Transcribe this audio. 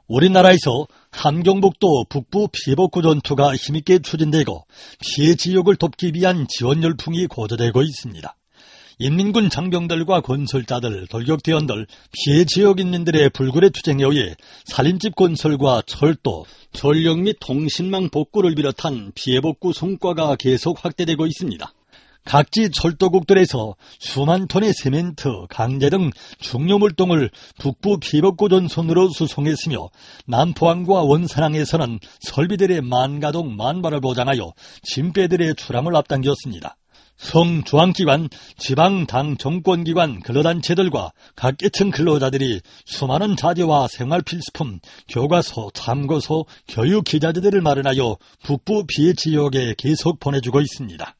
우리나라에서 함경북도 북부 피복구 전투가 힘있게 추진되고 피해 지역을 돕기 위한 지원 열풍이 고조되고 있습니다. 인민군 장병들과 건설자들, 돌격대원들, 피해 지역 인민들의 불굴의 투쟁에 의해 살림집 건설과 철도, 전력 및 통신망 복구를 비롯한 피해 복구 성과가 계속 확대되고 있습니다. 각지 철도국들에서 수만 톤의 세멘트, 강제 등 중요물동을 북부 피복구 전선으로 수송했으며 남포항과 원산항에서는 설비들의 만가동 만발을 보장하여 짐배들의 출항을 앞당겼습니다. 성중앙기관, 지방당 정권기관, 근로단체들과 각계층 근로자들이 수많은 자재와 생활필수품, 교과서, 참고서, 교육기자재들을 마련하여 북부 피해 지역에 계속 보내주고 있습니다.